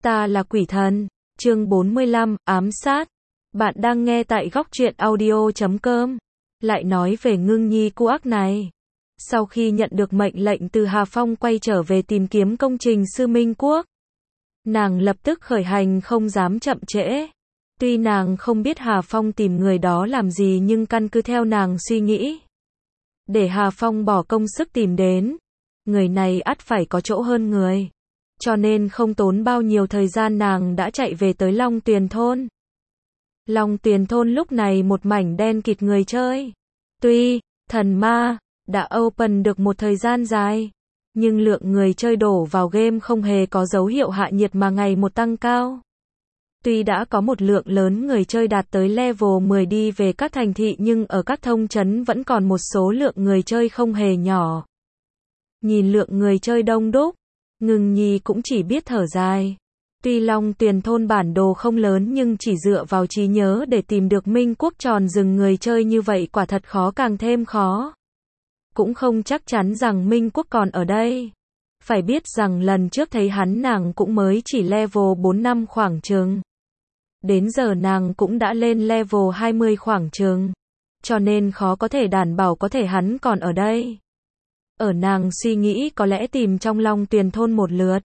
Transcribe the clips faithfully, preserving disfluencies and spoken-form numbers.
Ta là quỷ thần. Chương bốn mươi lăm, ám sát. Bạn đang nghe tại góc truyện audio chấm com. Lại nói về Ngưng Nhi cu ác này. Sau khi nhận được mệnh lệnh từ Hà Phong quay trở về tìm kiếm công trình Sư Minh Quốc, nàng lập tức khởi hành không dám chậm trễ. Tuy nàng không biết Hà Phong tìm người đó làm gì nhưng căn cứ theo nàng suy nghĩ, để Hà Phong bỏ công sức tìm đến, người này ắt phải có chỗ hơn người. Cho nên không tốn bao nhiêu thời gian nàng đã chạy về tới Long Tuyền Thôn. Long Tuyền Thôn lúc này một mảnh đen kịt người chơi. Tuy thần ma đã open được một thời gian dài, nhưng lượng người chơi đổ vào game không hề có dấu hiệu hạ nhiệt mà ngày một tăng cao. Tuy đã có một lượng lớn người chơi đạt tới level mười đi về các thành thị nhưng ở các thông trấn vẫn còn một số lượng người chơi không hề nhỏ. Nhìn lượng người chơi đông đúc, Ngưng Nhi cũng chỉ biết thở dài. Tuy Long Tuyền Thôn bản đồ không lớn nhưng chỉ dựa vào trí nhớ để tìm được Minh Quốc tròn rừng người chơi như vậy quả thật khó càng thêm khó. Cũng không chắc chắn rằng Minh Quốc còn ở đây. Phải biết rằng lần trước thấy hắn nàng cũng mới chỉ level bốn năm khoảng chừng. Đến giờ nàng cũng đã lên level hai mươi khoảng chừng. Cho nên khó có thể đảm bảo có thể hắn còn ở đây. Ở nàng suy nghĩ có lẽ tìm trong Long Tuyền Thôn một lượt.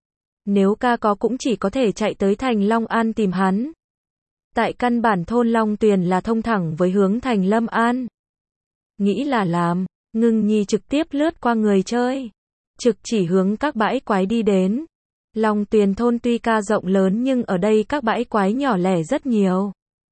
Nếu ca có cũng chỉ có thể chạy tới thành Long An tìm hắn. Tại căn bản thôn Long Tuyền là thông thẳng với hướng thành Lâm An. Nghĩ là làm, Ngưng Nhi trực tiếp lướt qua người chơi, trực chỉ hướng các bãi quái đi đến. Long Tuyền Thôn tuy ca rộng lớn nhưng ở đây các bãi quái nhỏ lẻ rất nhiều.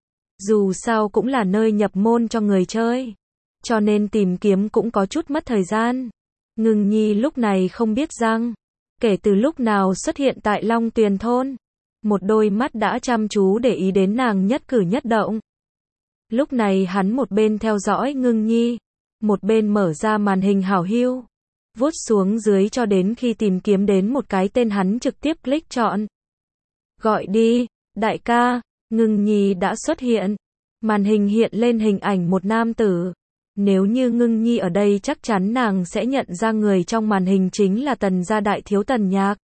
Dù sao cũng là nơi nhập môn cho người chơi, cho nên tìm kiếm cũng có chút mất thời gian. Ngưng Nhi lúc này không biết rằng, kể từ lúc nào xuất hiện tại Long Tuyền Thôn, một đôi mắt đã chăm chú để ý đến nàng nhất cử nhất động. Lúc này hắn một bên theo dõi Ngưng Nhi, một bên mở ra màn hình hảo hữu, vuốt xuống dưới cho đến khi tìm kiếm đến một cái tên hắn trực tiếp click chọn. Gọi đi, đại ca. Ngưng Nhi đã xuất hiện. Màn hình hiện lên hình ảnh một nam tử. Nếu như Ngưng Nhi ở đây chắc chắn nàng sẽ nhận ra người trong màn hình chính là Tần gia đại thiếu Tần Nhạc.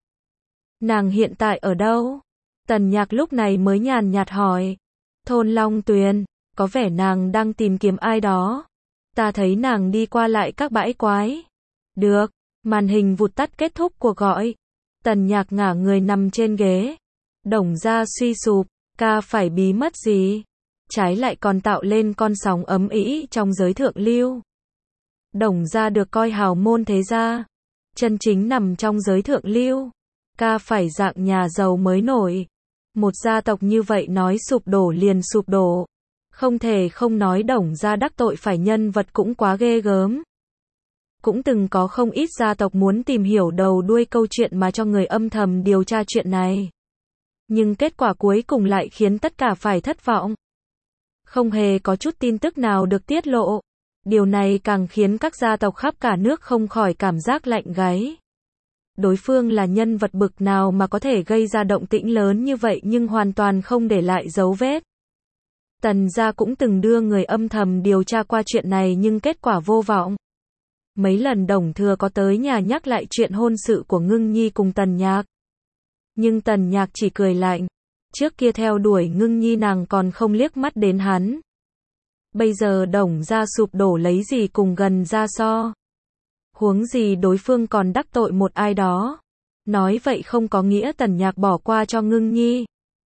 Nàng hiện tại ở đâu? Tần Nhạc lúc này mới nhàn nhạt hỏi. Thôn Long Tuyền, có vẻ nàng đang tìm kiếm ai đó. Ta thấy nàng đi qua lại các bãi quái. Được, màn hình vụt tắt kết thúc cuộc gọi. Tần Nhạc ngả người nằm trên ghế. Đồng gia suy sụp, ca phải bí mất gì? Trái lại còn tạo lên con sóng ấm ĩ trong giới thượng lưu. Đồng gia được coi hào môn thế gia, chân chính nằm trong giới thượng lưu. Ca phải dạng nhà giàu mới nổi. Một gia tộc như vậy nói sụp đổ liền sụp đổ. Không thể không nói Đồng gia đắc tội phải nhân vật cũng quá ghê gớm. Cũng từng có không ít gia tộc muốn tìm hiểu đầu đuôi câu chuyện mà cho người âm thầm điều tra chuyện này. Nhưng kết quả cuối cùng lại khiến tất cả phải thất vọng. Không hề có chút tin tức nào được tiết lộ. Điều này càng khiến các gia tộc khắp cả nước không khỏi cảm giác lạnh gáy. Đối phương là nhân vật bực nào mà có thể gây ra động tĩnh lớn như vậy nhưng hoàn toàn không để lại dấu vết. Tần gia cũng từng đưa người âm thầm điều tra qua chuyện này nhưng kết quả vô vọng. Mấy lần Đồng Thừa có tới nhà nhắc lại chuyện hôn sự của Ngưng Nhi cùng Tần Nhạc. Nhưng Tần Nhạc chỉ cười lạnh. Trước kia theo đuổi Ngưng Nhi nàng còn không liếc mắt đến hắn. Bây giờ Đồng gia sụp đổ lấy gì cùng gần ra so. Huống gì đối phương còn đắc tội một ai đó. Nói vậy không có nghĩa Tần Nhạc bỏ qua cho Ngưng Nhi.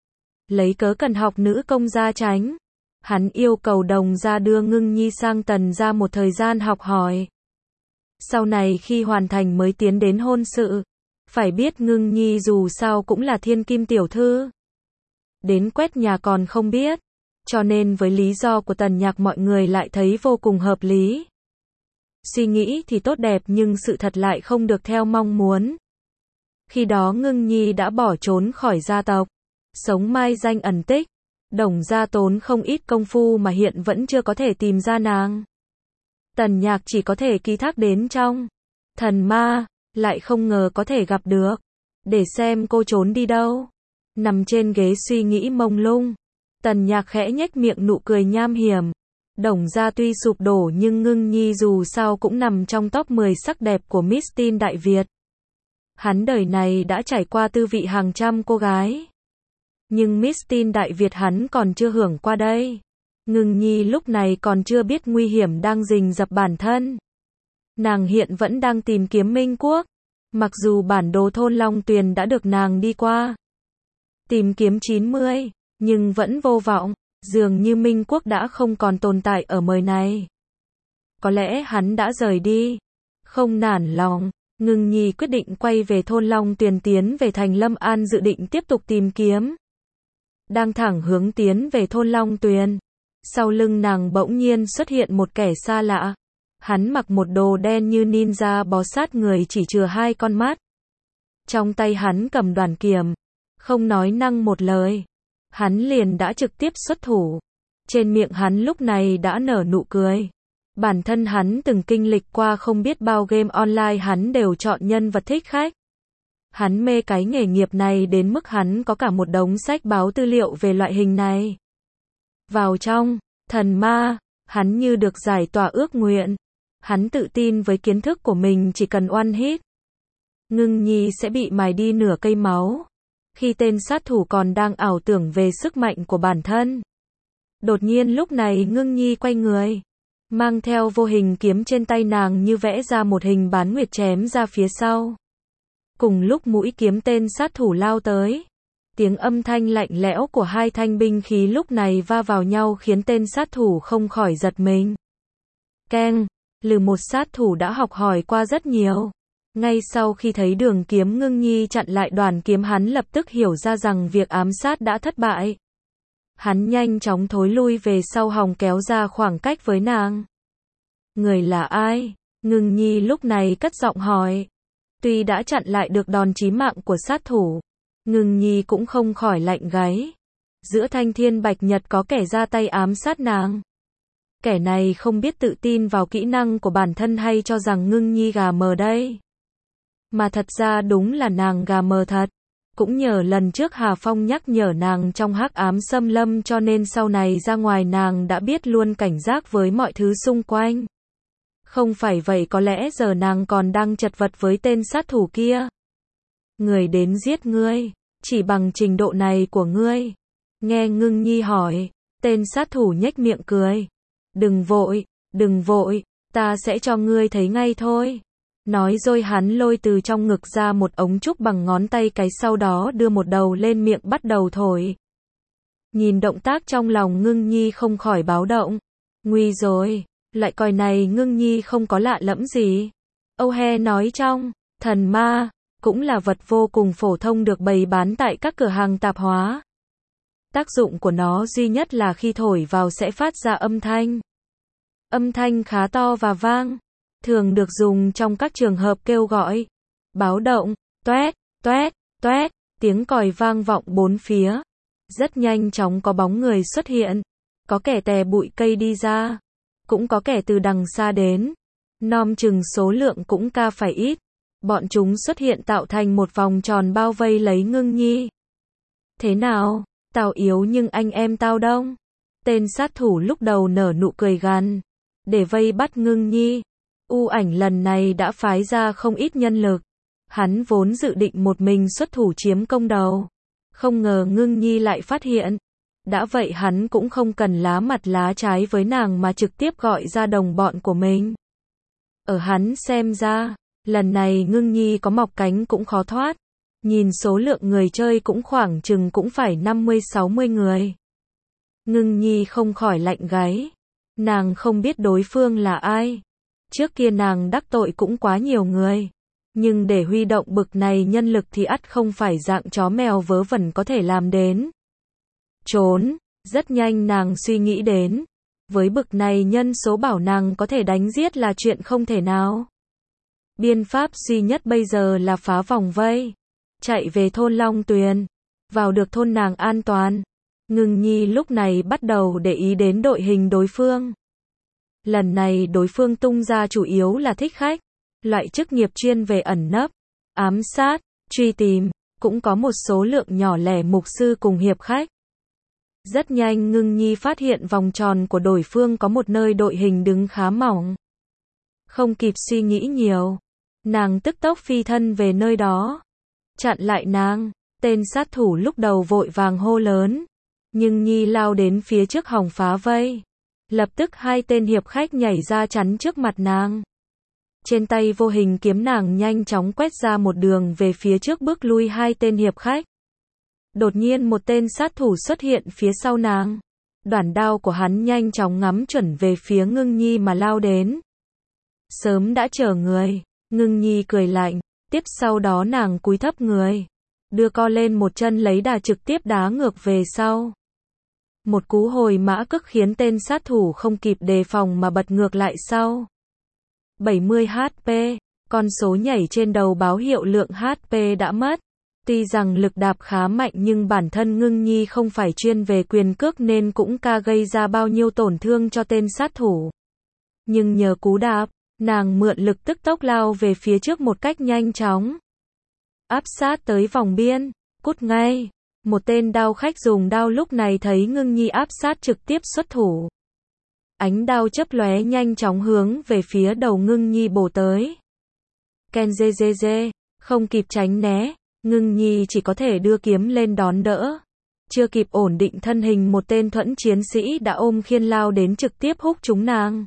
Lấy cớ cần học nữ công gia tránh. Hắn yêu cầu Đồng gia đưa Ngưng Nhi sang Tần gia một thời gian học hỏi. Sau này khi hoàn thành mới tiến đến hôn sự. Phải biết Ngưng Nhi dù sao cũng là thiên kim tiểu thư. Đến quét nhà còn không biết. Cho nên với lý do của Tần Nhạc mọi người lại thấy vô cùng hợp lý. Suy nghĩ thì tốt đẹp nhưng sự thật lại không được theo mong muốn. Khi đó Ngưng Nhi đã bỏ trốn khỏi gia tộc. Sống mai danh ẩn tích. Đồng gia tốn không ít công phu mà hiện vẫn chưa có thể tìm ra nàng. Tần Nhạc chỉ có thể ký thác đến trong thần ma. Lại không ngờ có thể gặp được. Để xem cô trốn đi đâu. Nằm trên ghế suy nghĩ mông lung. Tần Nhạc khẽ nhếch miệng nụ cười nham hiểm. Đồng gia tuy sụp đổ nhưng Ngưng Nhi dù sao cũng nằm trong top mười sắc đẹp của Miss Teen Đại Việt. Hắn đời này đã trải qua tư vị hàng trăm cô gái. Nhưng Miss Teen Đại Việt hắn còn chưa hưởng qua đây. Ngưng Nhi lúc này còn chưa biết nguy hiểm đang rình rập bản thân. Nàng hiện vẫn đang tìm kiếm Minh Quốc. Mặc dù bản đồ thôn Long Tuyền đã được nàng đi qua. Tìm kiếm chín mươi, nhưng vẫn vô vọng. Dường như Minh Quốc đã không còn tồn tại ở nơi này. Có lẽ hắn đã rời đi. Không nản lòng, Ngưng Nhi quyết định quay về thôn Long Tuyền tiến về thành Lâm An dự định tiếp tục tìm kiếm. Đang thẳng hướng tiến về thôn Long Tuyền. Sau lưng nàng bỗng nhiên xuất hiện một kẻ xa lạ. Hắn mặc một đồ đen như ninja bó sát người chỉ chừa hai con mắt. Trong tay hắn cầm đoàn kiếm. Không nói năng một lời. Hắn liền đã trực tiếp xuất thủ. Trên miệng hắn lúc này đã nở nụ cười. Bản thân hắn từng kinh lịch qua không biết bao game online hắn đều chọn nhân vật thích khách. Hắn mê cái nghề nghiệp này đến mức hắn có cả một đống sách báo tư liệu về loại hình này. Vào trong, thần ma, hắn như được giải tỏa ước nguyện. Hắn tự tin với kiến thức của mình chỉ cần one hit. Ngưng Nhi sẽ bị mài đi nửa cây máu. Khi tên sát thủ còn đang ảo tưởng về sức mạnh của bản thân. Đột nhiên lúc này Ngưng Nhi quay người. Mang theo vô hình kiếm trên tay nàng như vẽ ra một hình bán nguyệt chém ra phía sau. Cùng lúc mũi kiếm tên sát thủ lao tới. Tiếng âm thanh lạnh lẽo của hai thanh binh khí lúc này va vào nhau khiến tên sát thủ không khỏi giật mình. Keng, lừ một sát thủ đã học hỏi qua rất nhiều. Ngay sau khi thấy đường kiếm Ngưng Nhi chặn lại đoàn kiếm hắn lập tức hiểu ra rằng việc ám sát đã thất bại. Hắn nhanh chóng thối lui về sau hòng kéo ra khoảng cách với nàng. Người là ai? Ngưng Nhi lúc này cất giọng hỏi. Tuy đã chặn lại được đòn chí mạng của sát thủ, Ngưng Nhi cũng không khỏi lạnh gáy. Giữa thanh thiên bạch nhật có kẻ ra tay ám sát nàng. Kẻ này không biết tự tin vào kỹ năng của bản thân hay cho rằng Ngưng Nhi gà mờ đây. Mà thật ra đúng là nàng gà mờ thật. Cũng nhờ lần trước Hà Phong nhắc nhở nàng trong hắc ám xâm lâm cho nên sau này ra ngoài nàng đã biết luôn cảnh giác với mọi thứ xung quanh. Không phải vậy có lẽ giờ nàng còn đang chật vật với tên sát thủ kia. Người đến giết ngươi, chỉ bằng trình độ này của ngươi. Nghe Ngưng Nhi hỏi, tên sát thủ nhếch miệng cười. Đừng vội, đừng vội, ta sẽ cho ngươi thấy ngay thôi. Nói rồi hắn lôi từ trong ngực ra một ống trúc bằng ngón tay cái sau đó đưa một đầu lên miệng bắt đầu thổi. Nhìn động tác trong lòng Ngưng Nhi không khỏi báo động. Nguy rồi, lại coi này Ngưng Nhi không có lạ lẫm gì. Âu He nói trong, thần ma, cũng là vật vô cùng phổ thông được bày bán tại các cửa hàng tạp hóa. Tác dụng của nó duy nhất là khi thổi vào sẽ phát ra âm thanh. Âm thanh khá to và vang. Thường được dùng trong các trường hợp kêu gọi, báo động, toét, toét, toét, tiếng còi vang vọng bốn phía. Rất nhanh chóng có bóng người xuất hiện. Có kẻ tè bụi cây đi ra. Cũng có kẻ từ đằng xa đến. Nom chừng số lượng cũng ca phải ít. Bọn chúng xuất hiện tạo thành một vòng tròn bao vây lấy Ngưng Nhi. Thế nào? Tao yếu nhưng anh em tao đông. Tên sát thủ lúc đầu nở nụ cười gằn. Để vây bắt Ngưng Nhi. U Ảnh lần này đã phái ra không ít nhân lực. Hắn vốn dự định một mình xuất thủ chiếm công đầu. Không ngờ Ngưng Nhi lại phát hiện. Đã vậy hắn cũng không cần lá mặt lá trái với nàng mà trực tiếp gọi ra đồng bọn của mình. Ở hắn xem ra, lần này Ngưng Nhi có mọc cánh cũng khó thoát. Nhìn số lượng người chơi cũng khoảng chừng cũng phải năm mươi sáu mươi người. Ngưng Nhi không khỏi lạnh gáy. Nàng không biết đối phương là ai. Trước kia nàng đắc tội cũng quá nhiều người. Nhưng để huy động bực này nhân lực thì ắt không phải dạng chó mèo vớ vẩn có thể làm đến. Trốn, rất nhanh nàng suy nghĩ đến. Với bực này nhân số bảo nàng có thể đánh giết là chuyện không thể nào. Biện pháp duy nhất bây giờ là phá vòng vây. Chạy về thôn Long Tuyền. Vào được thôn nàng an toàn. Ngưng Nhi lúc này bắt đầu để ý đến đội hình đối phương. Lần này đối phương tung ra chủ yếu là thích khách. Loại chức nghiệp chuyên về ẩn nấp, ám sát, truy tìm. Cũng có một số lượng nhỏ lẻ mục sư cùng hiệp khách. Rất nhanh Ngưng Nhi phát hiện vòng tròn của đối phương có một nơi đội hình đứng khá mỏng. Không kịp suy nghĩ nhiều. Nàng tức tốc phi thân về nơi đó. Chặn lại nàng, tên sát thủ lúc đầu vội vàng hô lớn. Nhưng Nhi lao đến phía trước hòng phá vây. Lập tức hai tên hiệp khách nhảy ra chắn trước mặt nàng. Trên tay vô hình kiếm nàng nhanh chóng quét ra một đường về phía trước bước lui hai tên hiệp khách. Đột nhiên một tên sát thủ xuất hiện phía sau nàng. Đoản đao của hắn nhanh chóng ngắm chuẩn về phía Ngưng Nhi mà lao đến. Sớm đã chờ người, Ngưng Nhi cười lạnh, tiếp sau đó nàng cúi thấp người. Đưa co lên một chân lấy đà trực tiếp đá ngược về sau. Một cú hồi mã cước khiến tên sát thủ không kịp đề phòng mà bật ngược lại sau. bảy mươi hát pê, con số nhảy trên đầu báo hiệu lượng hát pê đã mất. Tuy rằng lực đạp khá mạnh nhưng bản thân Ngưng Nhi không phải chuyên về quyền cước nên cũng ca gây ra bao nhiêu tổn thương cho tên sát thủ. Nhưng nhờ cú đạp, nàng mượn lực tức tốc lao về phía trước một cách nhanh chóng. Áp sát tới vòng biên, cút ngay. Một tên đao khách dùng đao lúc này thấy Ngưng Nhi áp sát trực tiếp xuất thủ. Ánh đao chớp lóe nhanh chóng hướng về phía đầu Ngưng Nhi bổ tới. Ken dê dê dê, không kịp tránh né, Ngưng Nhi chỉ có thể đưa kiếm lên đón đỡ. Chưa kịp ổn định thân hình một tên thuẫn chiến sĩ đã ôm khiên lao đến trực tiếp húc trúng nàng.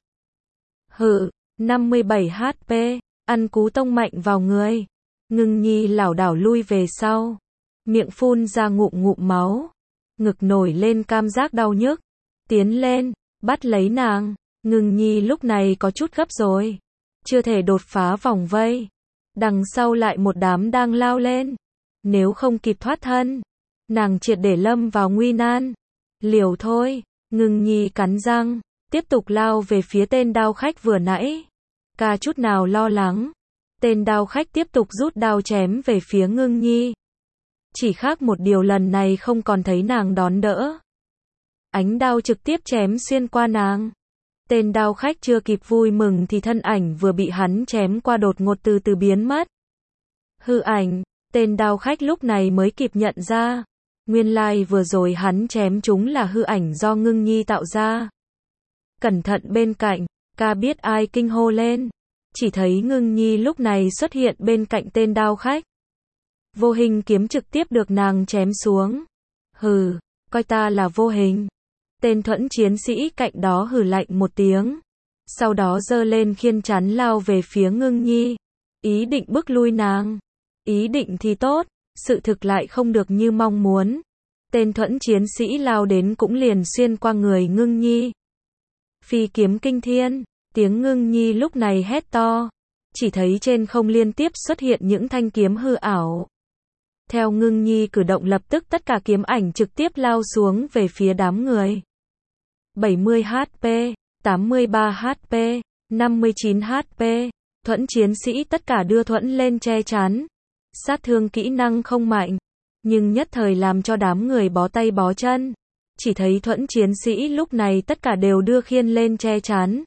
Hự, năm mươi bảy hát pê, ăn cú tông mạnh vào người. Ngưng Nhi lảo đảo lui về sau. Miệng phun ra ngụm ngụm máu. Ngực nổi lên cảm giác đau nhức. Tiến lên, bắt lấy nàng. Ngưng Nhi lúc này có chút gấp rồi. Chưa thể đột phá vòng vây. Đằng sau lại một đám đang lao lên. Nếu không kịp thoát thân, nàng triệt để lâm vào nguy nan. Liều thôi, Ngưng Nhi cắn răng, tiếp tục lao về phía tên đao khách vừa nãy. Ca chút nào lo lắng. Tên đao khách tiếp tục rút đao chém về phía Ngưng Nhi. Chỉ khác một điều lần này không còn thấy nàng đón đỡ. Ánh đao trực tiếp chém xuyên qua nàng. Tên đao khách chưa kịp vui mừng thì thân ảnh vừa bị hắn chém qua đột ngột từ từ biến mất. Hư ảnh, tên đao khách lúc này mới kịp nhận ra. Nguyên lai vừa rồi hắn chém chúng là hư ảnh do Ngưng Nhi tạo ra. Cẩn thận bên cạnh, ca biết ai kinh hô lên. Chỉ thấy Ngưng Nhi lúc này xuất hiện bên cạnh tên đao khách. Vô hình kiếm trực tiếp được nàng chém xuống. Hừ, coi ta là vô hình. Tên thuẫn chiến sĩ cạnh đó hừ lạnh một tiếng. Sau đó giơ lên khiên chắn lao về phía Ngưng Nhi. Ý định bức lui nàng. Ý định thì tốt, sự thực lại không được như mong muốn. Tên thuẫn chiến sĩ lao đến cũng liền xuyên qua người Ngưng Nhi. Phi kiếm kinh thiên, tiếng Ngưng Nhi lúc này hét to. Chỉ thấy trên không liên tiếp xuất hiện những thanh kiếm hư ảo. Theo Ngưng Nhi cử động lập tức tất cả kiếm ảnh trực tiếp lao xuống về phía đám người. bảy mươi hát pê, tám mươi ba hát pê, năm mươi chín hát pê, thuẫn chiến sĩ tất cả đưa thuẫn lên che chắn. Sát thương kỹ năng không mạnh, nhưng nhất thời làm cho đám người bó tay bó chân. Chỉ thấy thuẫn chiến sĩ lúc này tất cả đều đưa khiên lên che chắn.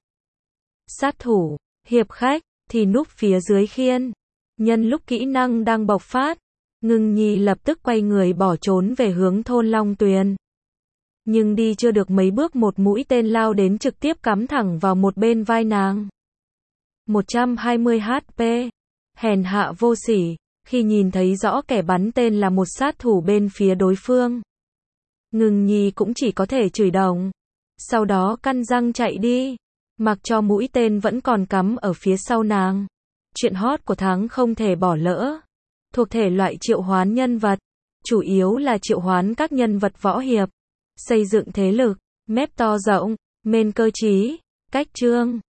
Sát thủ, hiệp khách, thì núp phía dưới khiên. Nhân lúc kỹ năng đang bộc phát, Ngưng Nhi lập tức quay người bỏ trốn về hướng thôn Long Tuyền. Nhưng đi chưa được mấy bước một mũi tên lao đến trực tiếp cắm thẳng vào một bên vai nàng. một trăm hai mươi hát pê. Hèn hạ vô sỉ, khi nhìn thấy rõ kẻ bắn tên là một sát thủ bên phía đối phương. Ngưng Nhi cũng chỉ có thể chửi đồng. Sau đó căn răng chạy đi. Mặc cho mũi tên vẫn còn cắm ở phía sau nàng. Chuyện hot của tháng không thể bỏ lỡ. Thuộc thể loại triệu hoán nhân vật. Chủ yếu là triệu hoán các nhân vật võ hiệp. Xây dựng thế lực, mép to rộng, main cơ trí, cách chương.